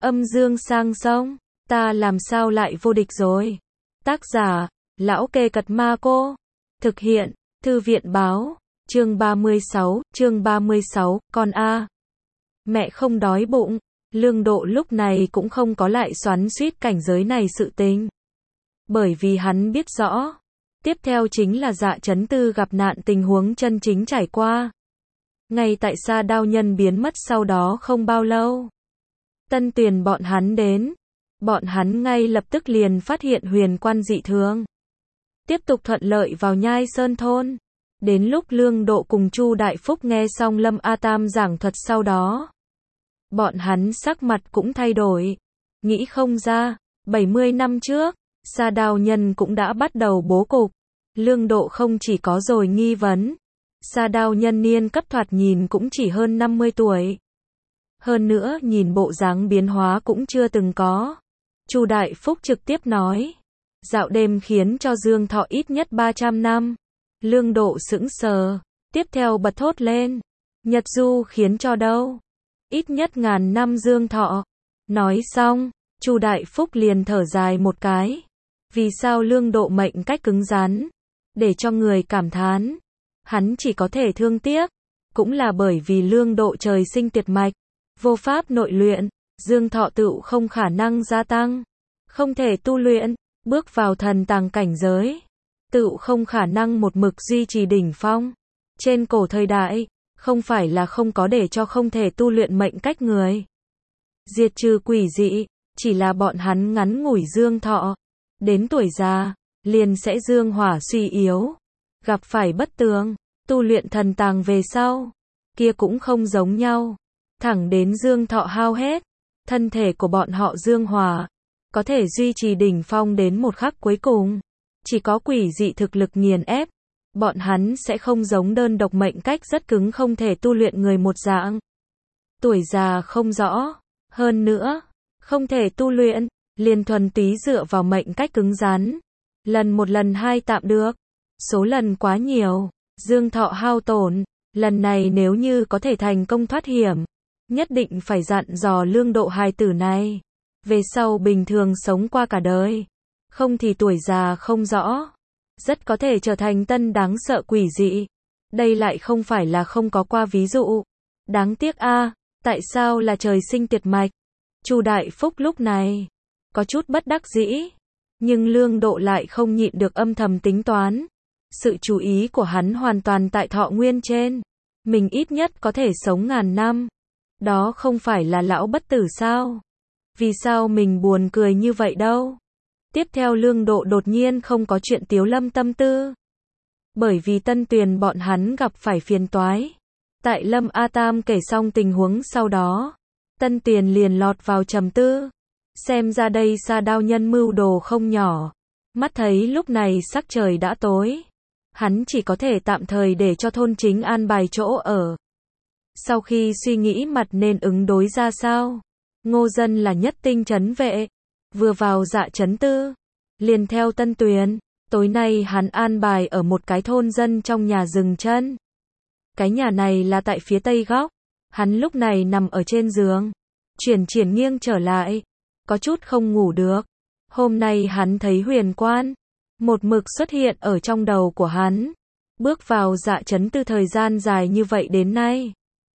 Âm dương sang sông, ta làm sao lại vô địch rồi. Tác giả, Lão Kê Cật Ma Cô. Thực hiện, Thư viện báo, chương 36, con a. Mẹ không đói bụng, Lương Độ lúc này cũng không có lại xoắn xuýt cảnh giới này sự tình. Bởi vì hắn biết rõ, tiếp theo chính là Dạ Chấn Tư gặp nạn tình huống chân chính trải qua. Ngay tại Sa Đao Nhân biến mất sau đó không bao lâu. Tân Tuyền bọn hắn đến. Bọn hắn ngay lập tức liền phát hiện huyền quan dị thường. Tiếp tục thuận lợi vào Nhai Sơn thôn. Đến lúc Lương Độ cùng Chu Đại Phúc nghe xong Lâm A Tam giảng thuật sau đó. Bọn hắn sắc mặt cũng thay đổi. Nghĩ không ra, 70 năm trước, Sa Đao Nhân cũng đã bắt đầu bố cục. Lương Độ không chỉ có rồi nghi vấn. Sa Đao Nhân niên cấp thoạt nhìn cũng chỉ hơn 50 tuổi. Hơn nữa nhìn bộ dáng biến hóa cũng chưa từng có. Chu Đại Phúc trực tiếp nói. Dạo đêm khiến cho Dương thọ ít nhất 300 năm. Lương Độ sững sờ. Tiếp theo bật thốt lên. Nhật du khiến cho đâu? Ít nhất ngàn năm Dương thọ. Nói xong, Chu Đại Phúc liền thở dài một cái. Vì sao Lương Độ mệnh cách cứng rắn? Để cho người cảm thán. Hắn chỉ có thể thương tiếc. Cũng là bởi vì Lương Độ trời sinh tuyệt mạch. Vô pháp nội luyện. Dương thọ tựu không khả năng gia tăng. Không thể tu luyện. Bước vào thần tàng cảnh giới. Tựu không khả năng một mực duy trì đỉnh phong. Trên cổ thời đại. Không phải là không có để cho không thể tu luyện mệnh cách người. Diệt trừ quỷ dị. Chỉ là bọn hắn ngắn ngủi dương thọ. Đến tuổi già. Liền sẽ dương hỏa suy yếu. Gặp phải bất tường. Tu luyện thần tàng về sau. Kia cũng không giống nhau. Thẳng đến dương thọ hao hết. Thân thể của bọn họ dương hỏa. Có thể duy trì đỉnh phong đến một khắc cuối cùng. Chỉ có quỷ dị thực lực nghiền ép. Bọn hắn sẽ không giống đơn độc mệnh cách rất cứng không thể tu luyện người một dạng. Tuổi già không rõ. Hơn nữa, không thể tu luyện. Liền thuần túy dựa vào mệnh cách cứng rắn. Lần một lần hai tạm được. Số lần quá nhiều. Dương thọ hao tổn. Lần này nếu như có thể thành công thoát hiểm. Nhất định phải dặn dò Lương Độ hài tử này. Về sau bình thường sống qua cả đời. Không thì tuổi già không rõ. Rất có thể trở thành tân đáng sợ quỷ dị. Đây lại không phải là không có qua ví dụ. Đáng tiếc a, tại sao là trời sinh tuyệt mạch? Chu Đại Phúc lúc này có chút bất đắc dĩ. Nhưng Lương Độ lại không nhịn được âm thầm tính toán. Sự chú ý của hắn hoàn toàn tại thọ nguyên trên. Mình ít nhất có thể sống ngàn năm. Đó không phải là lão bất tử sao? Vì sao mình buồn cười như vậy đâu? Tiếp theo Lương Độ đột nhiên không có chuyện Tiếu Lâm tâm tư. Bởi vì Tân Tuyền bọn hắn gặp phải phiền toái. Tại Lâm A Tam kể xong tình huống sau đó. Tân Tuyền liền lọt vào trầm tư. Xem ra đây Sa Đao Nhân mưu đồ không nhỏ. Mắt thấy lúc này sắc trời đã tối. Hắn chỉ có thể tạm thời để cho thôn chính an bài chỗ ở. Sau khi suy nghĩ mặt nên ứng đối ra sao. Ngô Dân là nhất tinh trấn vệ. Vừa vào Dạ Chấn Tư. Liền theo Tân Tuyền. Tối nay hắn an bài ở một cái thôn dân trong nhà dừng chân. Cái nhà này là tại phía tây góc. Hắn lúc này nằm ở trên giường. Chuyển nghiêng trở lại. Có chút không ngủ được. Hôm nay hắn thấy huyền quan. Một mực xuất hiện ở trong đầu của hắn. Bước vào Dạ Chấn Tư thời gian dài như vậy đến nay.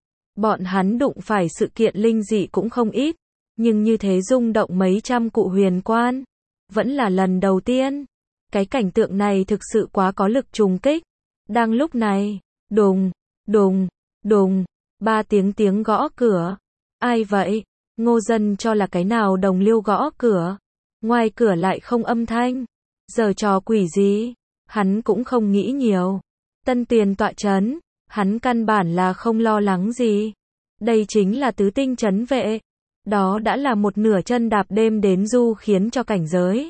Bọn hắn đụng phải sự kiện linh dị cũng không ít. Nhưng như thế rung động mấy trăm cụ huyền quan. Vẫn là lần đầu tiên. Cái cảnh tượng này thực sự quá có lực trùng kích. Đang lúc này, đùng, đùng, đùng, 3 tiếng gõ cửa. Ai vậy? Ngô Dân cho là cái nào đồng liêu gõ cửa. Ngoài cửa lại không âm thanh. Giờ trò quỷ gì? Hắn cũng không nghĩ nhiều. Tân Tuyền tọa trấn. Hắn căn bản là không lo lắng gì. Đây chính là tứ tinh trấn vệ. Đó đã là một nửa chân đạp đêm đến du khiến cho cảnh giới.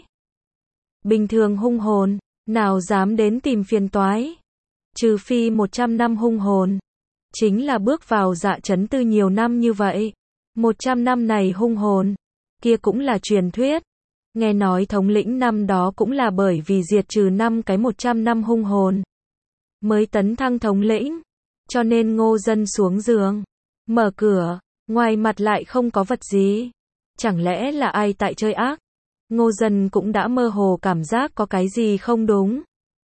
Bình thường hung hồn, nào dám đến tìm phiền toái. Trừ phi 100 năm hung hồn. Chính là bước vào Dạ Chấn Tư nhiều năm như vậy. 100 năm này hung hồn. Kia cũng là truyền thuyết. Nghe nói thống lĩnh năm đó cũng là bởi vì diệt trừ 5 cái 100 năm hung hồn. Mới tấn thăng thống lĩnh. Cho nên Ngô Dân xuống giường. Mở cửa. Ngoài mặt lại không có vật gì. Chẳng lẽ là ai tại chơi ác? Ngô Dân cũng đã mơ hồ cảm giác có cái gì không đúng.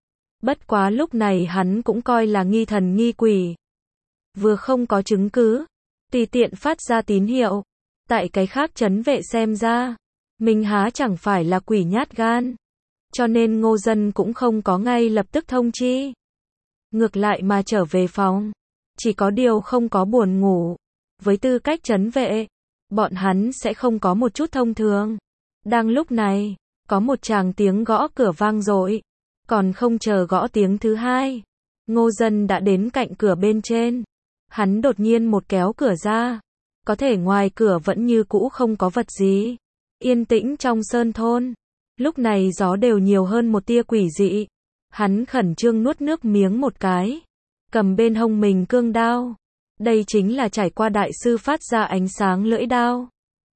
Bất quá lúc này hắn cũng coi là nghi thần nghi quỷ. Vừa không có chứng cứ, tùy tiện phát ra tín hiệu. Tại cái khác trấn vệ xem ra, mình há chẳng phải là quỷ nhát gan. Cho nên Ngô Dân cũng không có ngay lập tức thông chi. Ngược lại mà trở về phòng. Chỉ có điều không có buồn ngủ. Với tư cách trấn vệ, bọn hắn sẽ không có một chút thông thường. Đang lúc này, có một tràng tiếng gõ cửa vang dội. Còn không chờ gõ tiếng thứ hai, Ngô Dân đã đến cạnh cửa bên trên. Hắn đột nhiên một kéo cửa ra. Có thể ngoài cửa vẫn như cũ không có vật gì. Yên tĩnh trong sơn thôn. Lúc này gió đều nhiều hơn một tia quỷ dị. Hắn khẩn trương nuốt nước miếng một cái. Cầm bên hông mình cương đao. Đây chính là trải qua đại sư phát ra ánh sáng lưỡi đao.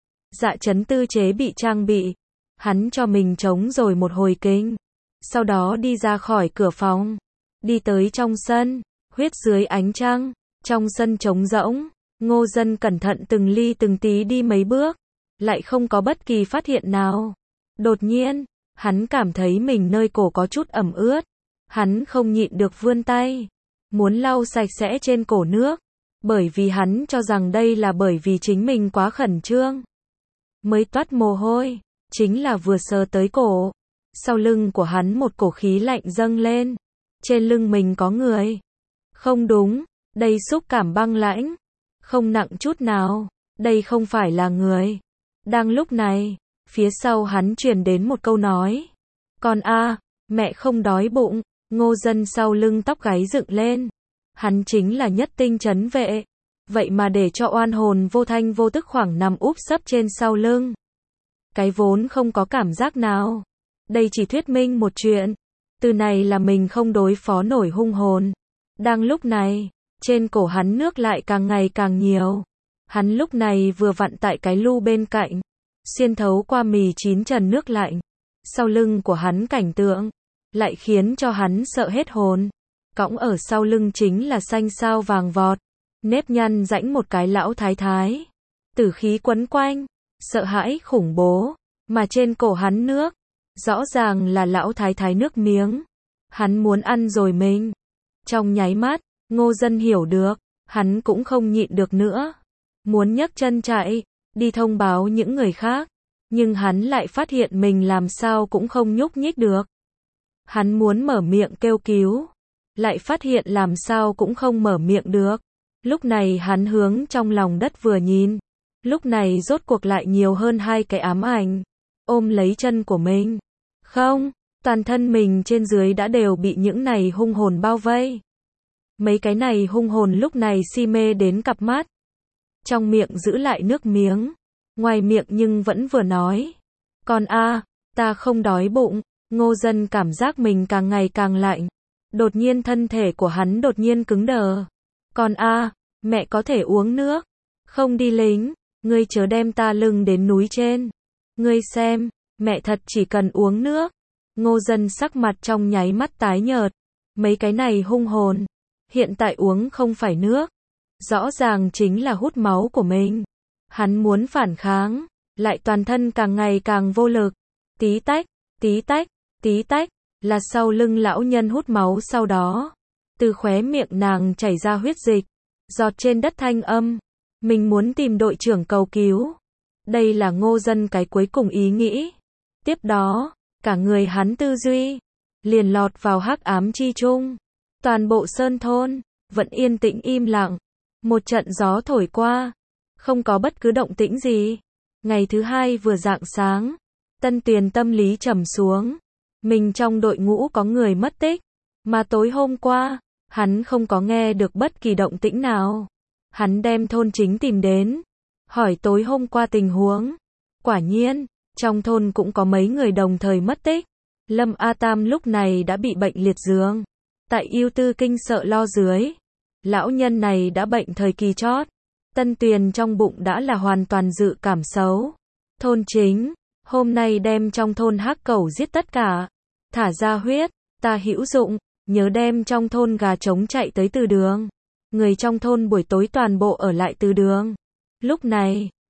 Dạ chấn tư chế bị trang bị. Hắn cho mình chống rồi một hồi kinh. Sau đó đi ra khỏi cửa phòng. Đi tới trong sân. Huyết dưới ánh trăng. Trong sân trống rỗng. Ngô Dân cẩn thận từng ly từng tí đi mấy bước. Lại không có bất kỳ phát hiện nào. Đột nhiên, hắn cảm thấy mình nơi cổ có chút ẩm ướt. Hắn không nhịn được vươn tay. Muốn lau sạch sẽ trên cổ nước. Bởi vì hắn cho rằng đây là bởi vì chính mình quá khẩn trương. Mới toát mồ hôi. Chính là vừa sờ tới cổ. Sau lưng của hắn một cổ khí lạnh dâng lên. Trên lưng mình có người. Không đúng, đây xúc cảm băng lãnh. Không nặng chút nào. Đây không phải là người. Đang lúc này, phía sau hắn truyền đến một câu nói. Con a, mẹ không đói bụng. Ngô Dân sau lưng tóc gáy dựng lên. Hắn chính là nhất tinh trấn vệ. Vậy mà để cho oan hồn vô thanh vô tức khoảng nằm úp sấp trên sau lưng. Cái vốn không có cảm giác nào. Đây chỉ thuyết minh một chuyện. Từ này là mình không đối phó nổi hung hồn. Đang lúc này, trên cổ hắn nước lại càng ngày càng nhiều. Hắn lúc này vừa vặn tại cái lu bên cạnh. Xuyên thấu qua mì chín trần nước lạnh. Sau lưng của hắn cảnh tượng. Lại khiến cho hắn sợ hết hồn. Cõng ở sau lưng chính là xanh sao vàng vọt. Nếp nhăn rãnh một cái lão thái thái. Tử khí quấn quanh. Sợ hãi khủng bố. Mà trên cổ hắn nước. Rõ ràng là lão thái thái nước miếng. Hắn muốn ăn rồi mình. Trong nháy mắt, Ngô Dân hiểu được. Hắn cũng không nhịn được nữa. Muốn nhấc chân chạy. Đi thông báo những người khác. Nhưng hắn lại phát hiện mình làm sao cũng không nhúc nhích được. Hắn muốn mở miệng kêu cứu. Lại phát hiện làm sao cũng không mở miệng được. Lúc này hắn hướng trong lòng đất vừa nhìn. Lúc này rốt cuộc lại nhiều hơn hai cái ám ảnh. Ôm lấy chân của mình. Không, toàn thân mình trên dưới đã đều bị những này hung hồn bao vây. Mấy cái này hung hồn lúc này si mê đến cặp mắt. Trong miệng giữ lại nước miếng. Ngoài miệng nhưng vẫn vừa nói. Con a, ta không đói bụng. Ngô Dân cảm giác mình càng ngày càng lạnh. Đột nhiên thân thể của hắn đột nhiên cứng đờ. Con a, mẹ có thể uống nước. Không đi lính, ngươi chớ đem ta lưng đến núi trên. Ngươi xem, mẹ thật chỉ cần uống nước. Ngô Dân sắc mặt trong nháy mắt tái nhợt. Mấy cái này hung hồn. Hiện tại uống không phải nước. Rõ ràng chính là hút máu của mình. Hắn muốn phản kháng. Lại toàn thân càng ngày càng vô lực. Tí tách, tí tách, tí tách. Là sau lưng lão nhân hút máu sau đó. Từ khóe miệng nàng chảy ra huyết dịch. Giọt trên đất thanh âm. Mình muốn tìm đội trưởng cầu cứu. Đây là Ngô Dân cái cuối cùng ý nghĩ. Tiếp đó, cả người hắn tư duy. Liền lọt vào hắc ám chi chung. Toàn bộ sơn thôn. Vẫn yên tĩnh im lặng. Một trận gió thổi qua. Không có bất cứ động tĩnh gì. Ngày thứ hai vừa rạng sáng. Tân Tuyền tâm lý trầm xuống. Mình trong đội ngũ có người mất tích. Mà tối hôm qua, hắn không có nghe được bất kỳ động tĩnh nào. Hắn đem thôn chính tìm đến. Hỏi tối hôm qua tình huống. Quả nhiên, trong thôn cũng có mấy người đồng thời mất tích. Lâm A Tam lúc này đã bị bệnh liệt giường. Tại Ưu Tư kinh sợ lo dưới. Lão nhân này đã bệnh thời kỳ chót. Tân Tuyền trong bụng đã là hoàn toàn dự cảm xấu. Thôn chính, hôm nay đem trong thôn hắc cẩu giết tất cả. Thả ra huyết, ta hữu dụng, nhớ đem trong thôn gà trống chạy tới từ đường. Người trong thôn buổi tối toàn bộ ở lại từ đường. Lúc này,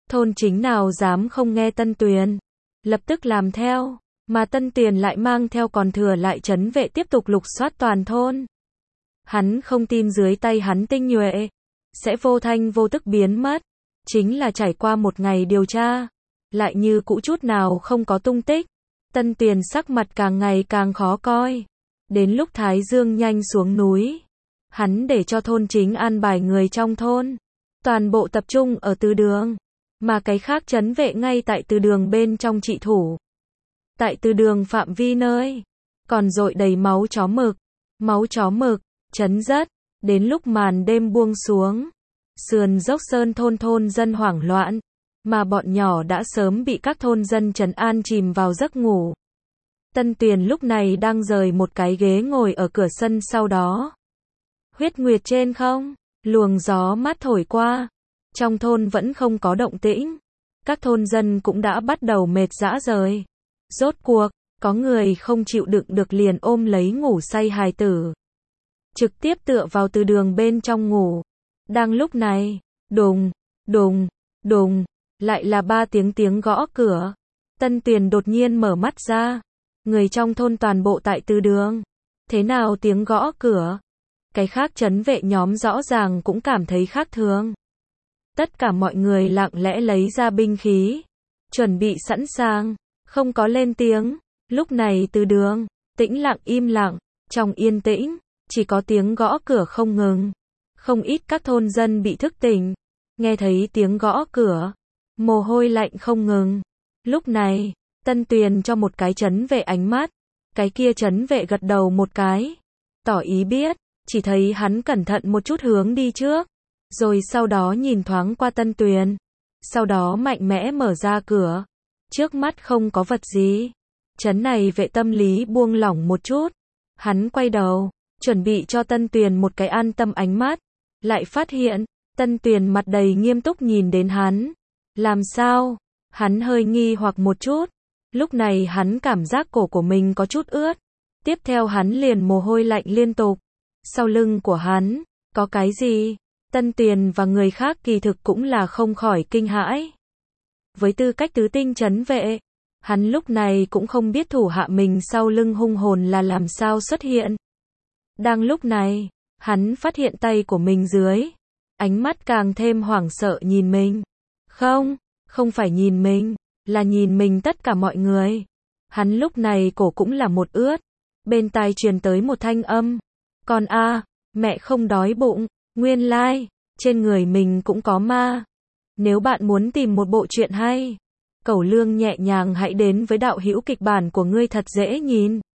Thôn chính nào dám không nghe Tân Tuyền, lập tức làm theo, mà Tân Tuyền lại mang theo còn thừa lại trấn vệ tiếp tục lục soát toàn thôn. Hắn không tin dưới tay hắn tinh nhuệ sẽ vô thanh vô tức biến mất, chính là trải qua một ngày điều tra, lại như cũ chút nào không có tung tích. Tân Tuyền sắc mặt càng ngày càng khó coi. Đến lúc Thái Dương nhanh xuống núi, hắn để cho thôn chính an bài người trong thôn toàn bộ tập trung ở từ đường, mà cái khác trấn vệ ngay tại từ đường bên trong trị thủ. Tại từ đường phạm vi nơi còn dội đầy máu chó mực, chấn rất. Đến lúc màn đêm buông xuống, sườn dốc sơn thôn dân hoảng loạn, mà bọn nhỏ đã sớm bị các thôn dân trấn an chìm vào giấc ngủ. Tân Tuyền lúc này đang rời một cái ghế ngồi ở cửa sân, sau đó huyết nguyệt trên không, luồng gió mát thổi qua, trong thôn vẫn không có động tĩnh. Các thôn dân cũng đã bắt đầu mệt rã rời. Rốt cuộc, có người không chịu đựng được liền ôm lấy ngủ say hài tử, trực tiếp tựa vào từ đường bên trong ngủ. Đang lúc này, đùng, đùng, đùng, lại là 3 tiếng gõ cửa. Tân Tuyền đột nhiên mở mắt ra. Người trong thôn toàn bộ tại từ đường. Thế nào tiếng gõ cửa? Cái khác trấn vệ nhóm rõ ràng cũng cảm thấy khác thường. Tất cả mọi người lặng lẽ lấy ra binh khí, chuẩn bị sẵn sàng, không có lên tiếng. Lúc này từ đường, tĩnh lặng im lặng, trong yên tĩnh, chỉ có tiếng gõ cửa không ngừng. Không ít các thôn dân bị thức tỉnh, nghe thấy tiếng gõ cửa, mồ hôi lạnh không ngừng. Lúc này, Tân Tuyền cho một cái trấn vệ ánh mắt, cái kia trấn vệ gật đầu một cái, tỏ ý biết, chỉ thấy hắn cẩn thận một chút hướng đi trước, rồi sau đó nhìn thoáng qua Tân Tuyền, sau đó mạnh mẽ mở ra cửa. Trước mắt không có vật gì. Trấn này vệ tâm lý buông lỏng một chút, hắn quay đầu, chuẩn bị cho Tân Tuyền một cái an tâm ánh mắt, lại phát hiện, Tân Tuyền mặt đầy nghiêm túc nhìn đến hắn. Làm sao? Hắn hơi nghi hoặc một chút. Lúc này hắn cảm giác cổ của mình có chút ướt. Tiếp theo hắn liền mồ hôi lạnh liên tục. Sau lưng của hắn, có cái gì? Tân Tuyền và người khác kỳ thực cũng là không khỏi kinh hãi. Với tư cách tứ tinh trấn vệ, hắn lúc này cũng không biết thủ hạ mình sau lưng hung hồn là làm sao xuất hiện. Đang lúc này, hắn phát hiện tay của mình dưới, ánh mắt càng thêm hoảng sợ nhìn mình. Không phải nhìn mình, là nhìn mình tất cả mọi người. Hắn lúc này cổ cũng là một ướt. Bên tai truyền tới một thanh âm. Con a, mẹ không đói bụng, nguyên lai, trên người mình cũng có ma. Nếu bạn muốn tìm một bộ truyện hay, Cẩu Lương nhẹ nhàng hãy đến với đạo hữu kịch bản của ngươi thật dễ nhìn.